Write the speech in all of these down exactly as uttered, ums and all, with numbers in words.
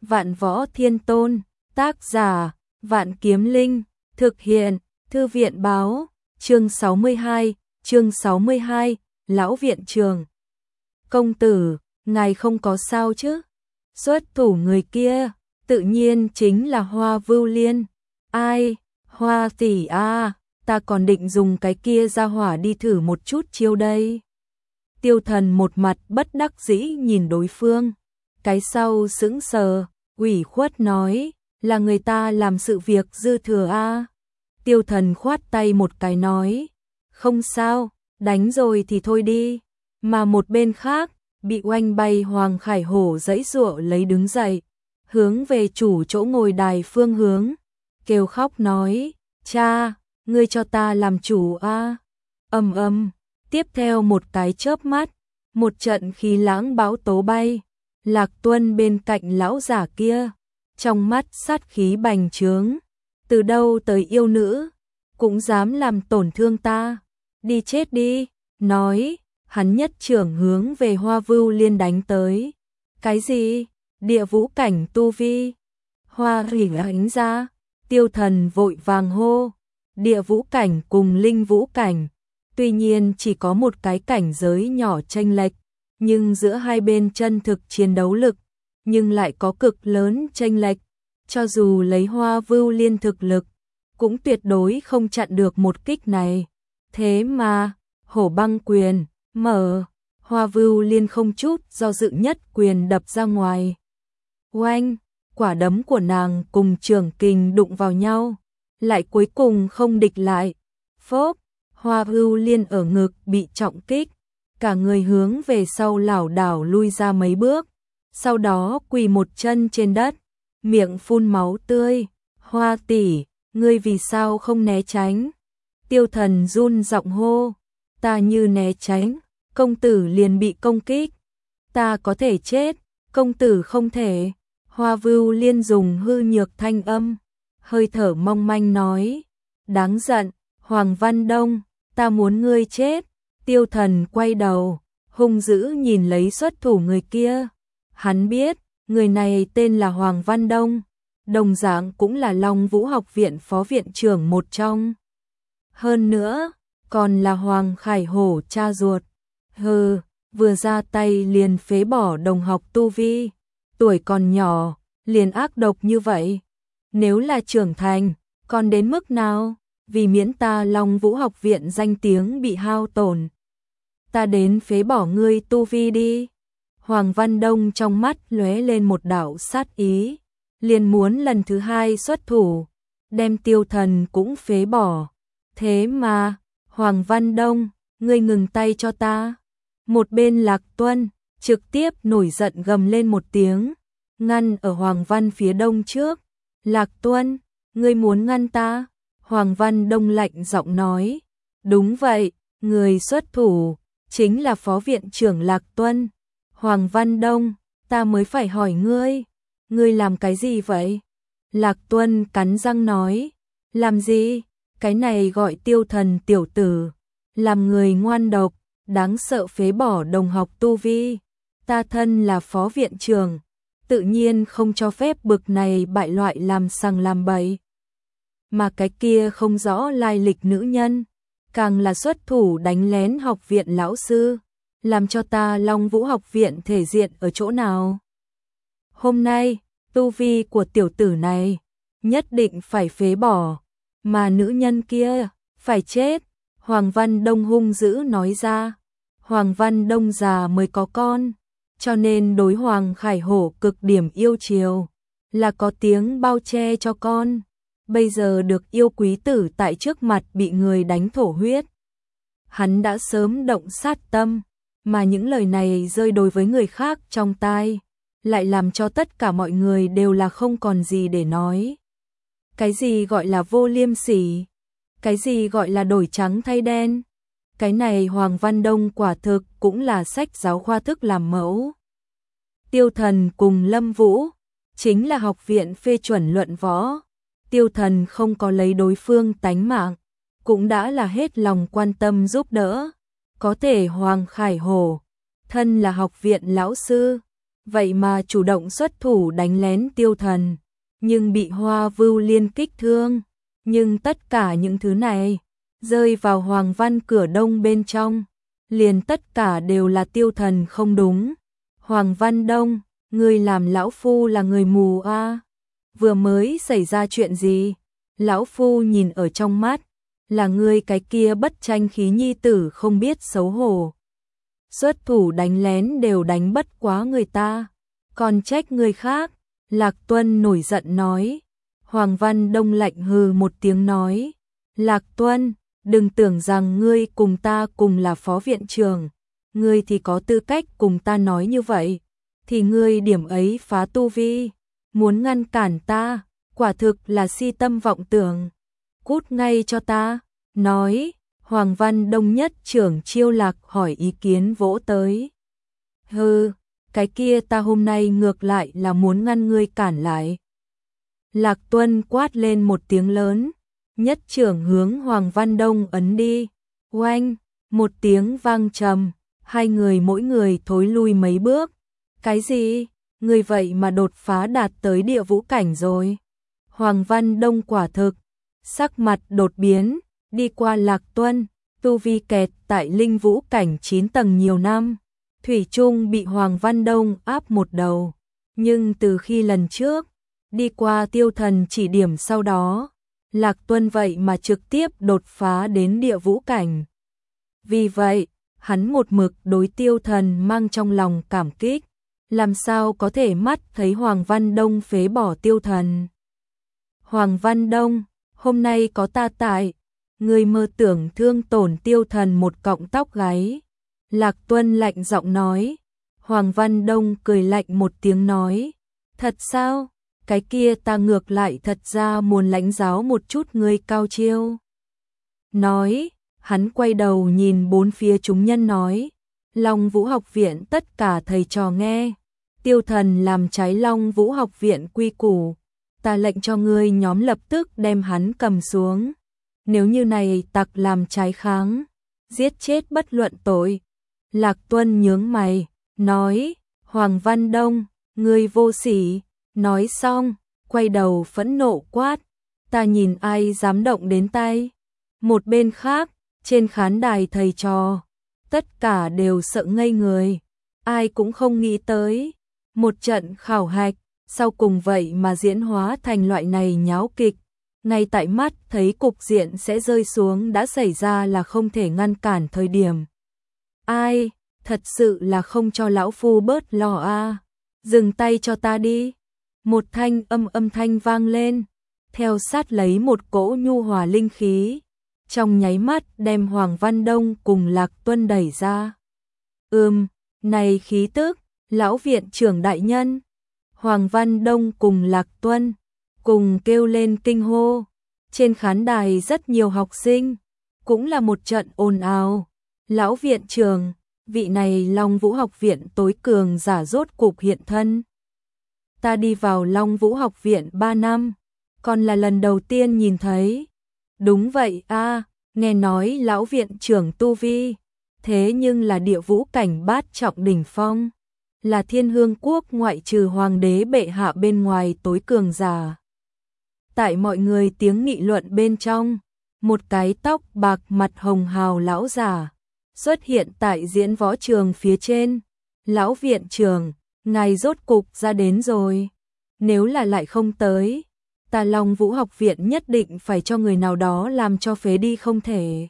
Vạn Võ Thiên Tôn, tác giả, Vạn Kiếm Linh, thực hiện, Thư viện báo, chương sáu mươi hai, chương sáu mươi hai, Lão Viện Trường. Công tử, ngài không có sao chứ? Xuất thủ người kia, tự nhiên chính là Hoa Vưu Liên. Ai, Hoa tỷ a, ta còn định dùng cái kia ra hỏa đi thử một chút chiêu đây. Tiêu Thần một mặt bất đắc dĩ nhìn đối phương, cái sau sững sờ, ủy khuất nói, là người ta làm sự việc dư thừa a. Tiêu Thần khoát tay một cái nói, không sao, đánh rồi thì thôi đi. Mà một bên khác, bị oanh bay Hoàng Khải Hổ giãy giụa lấy đứng dậy, hướng về chủ chỗ ngồi đài phương hướng, kêu khóc nói, cha, ngươi cho ta làm chủ a. Ầm ầm, tiếp theo một cái chớp mắt, một trận khí lãng bão tố bay, Lạc Tuân bên cạnh lão giả kia, trong mắt sát khí bành trướng, từ đâu tới yêu nữ, cũng dám làm tổn thương ta, đi chết đi, nói, hắn nhất trưởng hướng về Hoa Vưu Liên đánh tới. Cái gì? Địa vũ cảnh tu vi? Hoa rỉ ánh ra, Tiêu Thần vội vàng hô, địa vũ cảnh cùng linh vũ cảnh, tuy nhiên chỉ có một cái cảnh giới nhỏ chênh lệch, nhưng giữa hai bên chân thực chiến đấu lực, nhưng lại có cực lớn chênh lệch, cho dù lấy Hoa Vưu Liên thực lực, cũng tuyệt đối không chặn được một kích này. Thế mà, Hổ Băng Quyền, mở, Hoa Vưu Liên không chút do dự nhất quyền đập ra ngoài. Oanh, quả đấm của nàng cùng trường kình đụng vào nhau, lại cuối cùng không địch lại. Phốp, Hoa Vưu Liên ở ngực bị trọng kích, cả người hướng về sau lảo đảo lui ra mấy bước, sau đó quỳ một chân trên đất, miệng phun máu tươi. Hoa tỷ, ngươi vì sao không né tránh? Tiêu Thần run giọng hô, ta như né tránh, công tử liền bị công kích. Ta có thể chết, công tử không thể. Hoa Vưu Liên dùng hư nhược thanh âm, hơi thở mong manh nói, đáng giận, Hoàng Văn Đông, ta muốn ngươi chết. Tiêu Thần quay đầu, hung dữ nhìn lấy xuất thủ người kia. Hắn biết, người này tên là Hoàng Văn Đông, đồng dạng cũng là Long Vũ học viện phó viện trưởng một trong. Hơn nữa, còn là Hoàng Khải Hổ cha ruột. Hừ, vừa ra tay liền phế bỏ đồng học tu vi, tuổi còn nhỏ, liền ác độc như vậy. Nếu là trưởng thành, còn đến mức nào? Vì miễn ta Long Vũ học viện danh tiếng bị hao tổn, ta đến phế bỏ ngươi tu vi đi. Hoàng Văn Đông trong mắt lóe lên một đạo sát ý, liền muốn lần thứ hai xuất thủ, đem Tiêu Thần cũng phế bỏ. Thế mà, Hoàng Văn Đông, ngươi ngừng tay cho ta. Một bên Lạc Tuân, trực tiếp nổi giận gầm lên một tiếng, ngăn ở Hoàng Văn phía đông trước. Lạc Tuân, ngươi muốn ngăn ta? Hoàng Văn Đông lạnh giọng nói, đúng vậy, người xuất thủ, chính là phó viện trưởng Lạc Tuân. Hoàng Văn Đông, ta mới phải hỏi ngươi, ngươi làm cái gì vậy? Lạc Tuân cắn răng nói, làm gì? Cái này gọi Tiêu Thần tiểu tử, làm người ngoan độc, đáng sợ phế bỏ đồng học tu vi. Ta thân là phó viện trưởng, tự nhiên không cho phép bực này bại loại làm sằng làm bậy. Mà cái kia không rõ lai lịch nữ nhân, càng là xuất thủ đánh lén học viện lão sư, làm cho ta Long Vũ học viện thể diện ở chỗ nào? Hôm nay, tu vi của tiểu tử này nhất định phải phế bỏ, mà nữ nhân kia phải chết. Hoàng Văn Đông hung dữ nói ra. Hoàng Văn Đông già mới có con, cho nên đối Hoàng Khải Hổ cực điểm yêu chiều, là có tiếng bao che cho con. Bây giờ được yêu quý tử tại trước mặt bị người đánh thổ huyết, hắn đã sớm động sát tâm, mà những lời này rơi đối với người khác trong tai, lại làm cho tất cả mọi người đều là không còn gì để nói. Cái gì gọi là vô liêm sỉ? Cái gì gọi là đổi trắng thay đen? Cái này Hoàng Văn Đông quả thực cũng là sách giáo khoa thức làm mẫu. Tiêu Thần cùng Lâm Vũ chính là học viện phê chuẩn luận võ. Tiêu Thần không có lấy đối phương tánh mạng, cũng đã là hết lòng quan tâm giúp đỡ. Có thể Hoàng Khải Hổ, thân là học viện lão sư, vậy mà chủ động xuất thủ đánh lén Tiêu Thần, nhưng bị Hoa Vưu Liên kích thương. Nhưng tất cả những thứ này rơi vào Hoàng Văn cửa đông bên trong, liền tất cả đều là Tiêu Thần không đúng. Hoàng Văn Đông, ngươi làm lão phu là người mù a? Vừa mới xảy ra chuyện gì? Lão phu nhìn ở trong mắt, là ngươi cái kia bất tranh khí nhi tử không biết xấu hổ. Xuất thủ đánh lén đều đánh bất quá người ta, còn trách người khác. Lạc Tuân nổi giận nói. Hoàng Văn Đông lạnh hừ một tiếng nói, Lạc Tuân, đừng tưởng rằng ngươi cùng ta cùng là phó viện trưởng, ngươi thì có tư cách cùng ta nói như vậy, thì ngươi điểm ấy phá tu vi, muốn ngăn cản ta, quả thực là si tâm vọng tưởng. Cút ngay cho ta. Nói, Hoàng Văn Đông nhất trưởng chiêu Lạc hỏi ý kiến vỗ tới. Hừ, cái kia ta hôm nay ngược lại là muốn ngăn ngươi cản lại. Lạc Tuân quát lên một tiếng lớn, nhất trưởng hướng Hoàng Văn Đông ấn đi. Oanh, một tiếng vang trầm, hai người mỗi người thối lui mấy bước. Cái gì? Người vậy mà đột phá đạt tới địa vũ cảnh rồi. Hoàng Văn Đông quả thực, sắc mặt đột biến, đi qua Lạc Tuân, tu vi kẹt tại linh vũ cảnh chín tầng nhiều năm. Thủy chung bị Hoàng Văn Đông áp một đầu, nhưng từ khi lần trước đi qua Tiêu Thần chỉ điểm sau đó, Lạc Tuân vậy mà trực tiếp đột phá đến địa vũ cảnh. Vì vậy, hắn một mực đối Tiêu Thần mang trong lòng cảm kích, làm sao có thể mắt thấy Hoàng Văn Đông phế bỏ Tiêu Thần. Hoàng Văn Đông, hôm nay có ta tại, ngươi mơ tưởng thương tổn Tiêu Thần một cọng tóc gáy. Lạc Tuân lạnh giọng nói. Hoàng Văn Đông cười lạnh một tiếng nói, thật sao? Cái kia ta ngược lại thật ra muốn lãnh giáo một chút ngươi cao chiêu. Nói, hắn quay đầu nhìn bốn phía chúng nhân nói, Long Vũ học viện tất cả thầy trò nghe, Tiêu Thần làm trái Long Vũ học viện quy củ, ta lệnh cho ngươi nhóm lập tức đem hắn cầm xuống. Nếu như này tặc làm trái kháng, giết chết bất luận tội. Lạc Tuân nhướng mày, nói, Hoàng Văn Đông, ngươi vô sỉ. Nói xong, quay đầu phẫn nộ quát, ta nhìn ai dám động đến tay. Một bên khác, trên khán đài thầy trò, tất cả đều sợ ngây người, ai cũng không nghĩ tới. Một trận khảo hạch, sau cùng vậy mà diễn hóa thành loại này nháo kịch. Ngay tại mắt thấy cục diện sẽ rơi xuống đã xảy ra là không thể ngăn cản thời điểm. Ai, thật sự là không cho lão phu bớt lo a. Dừng tay cho ta đi. Một thanh âm âm thanh vang lên, theo sát lấy một cỗ nhu hòa linh khí, trong nháy mắt đem Hoàng Văn Đông cùng Lạc Tuân đẩy ra. Ừm, này khí tức, lão viện trưởng đại nhân. Hoàng Văn Đông cùng Lạc Tuân cùng kêu lên kinh hô. Trên khán đài rất nhiều học sinh, cũng là một trận ồn ào. Lão viện trưởng, vị này Long Vũ học viện tối cường giả rốt cục hiện thân. Ta đi vào Long Vũ học viện ba năm, còn là lần đầu tiên nhìn thấy. Đúng vậy a, nghe nói lão viện trưởng tu vi, thế nhưng là địa vũ cảnh bát trọng đỉnh phong, là Thiên Hương quốc ngoại trừ hoàng đế bệ hạ bên ngoài tối cường giả. Tại mọi người tiếng nghị luận bên trong, một cái tóc bạc mặt hồng hào lão giả xuất hiện tại diễn võ trường phía trên. Lão viện trưởng, ngài rốt cục ra đến rồi. Nếu là lại không tới, ta Long Vũ học viện nhất định phải cho người nào đó làm cho phế đi không thể.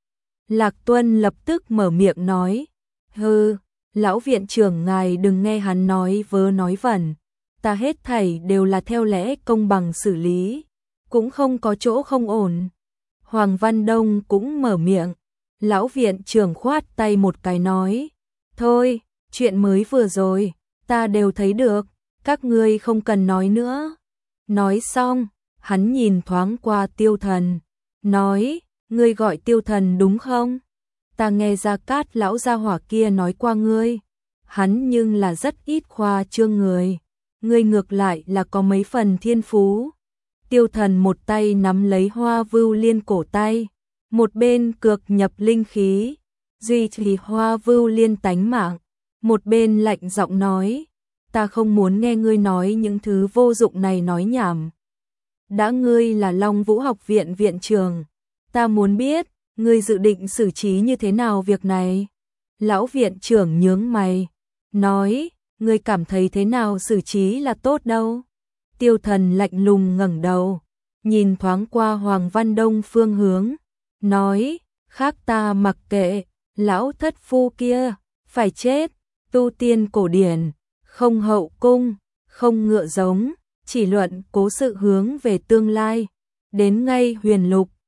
Lạc Tuân lập tức mở miệng nói, hừ, lão viện trưởng ngài đừng nghe hắn nói vớ nói vẩn, ta hết thảy đều là theo lẽ công bằng xử lý, cũng không có chỗ không ổn. Hoàng Văn Đông cũng mở miệng, lão viện trưởng khoát tay một cái nói, thôi, chuyện mới vừa rồi, ta đều thấy được, các ngươi không cần nói nữa. Nói xong, hắn nhìn thoáng qua Tiêu Thần, nói, ngươi gọi Tiêu Thần đúng không? Ta nghe Gia Cát lão gia hỏa kia nói qua ngươi, hắn nhưng là rất ít khoa trương người, ngươi ngược lại là có mấy phần thiên phú. Tiêu Thần một tay nắm lấy Hoa Vưu Liên cổ tay, một bên cược nhập linh khí, duy trì Hoa Vưu Liên tánh mạng, một bên lạnh giọng nói, ta không muốn nghe ngươi nói những thứ vô dụng này nói nhảm. Đã ngươi là Long Vũ học viện viện trưởng, ta muốn biết, ngươi dự định xử trí như thế nào việc này? Lão viện trưởng nhướng mày, nói, ngươi cảm thấy thế nào xử trí là tốt đâu? Tiêu Thần lạnh lùng ngẩng đầu, nhìn thoáng qua Hoàng Văn Đông phương hướng, nói, khác ta mặc kệ, lão thất phu kia, phải chết, tu tiên cổ điển, không hậu cung, không ngựa giống, chỉ luận cố sự hướng về tương lai, đến ngay huyền lục,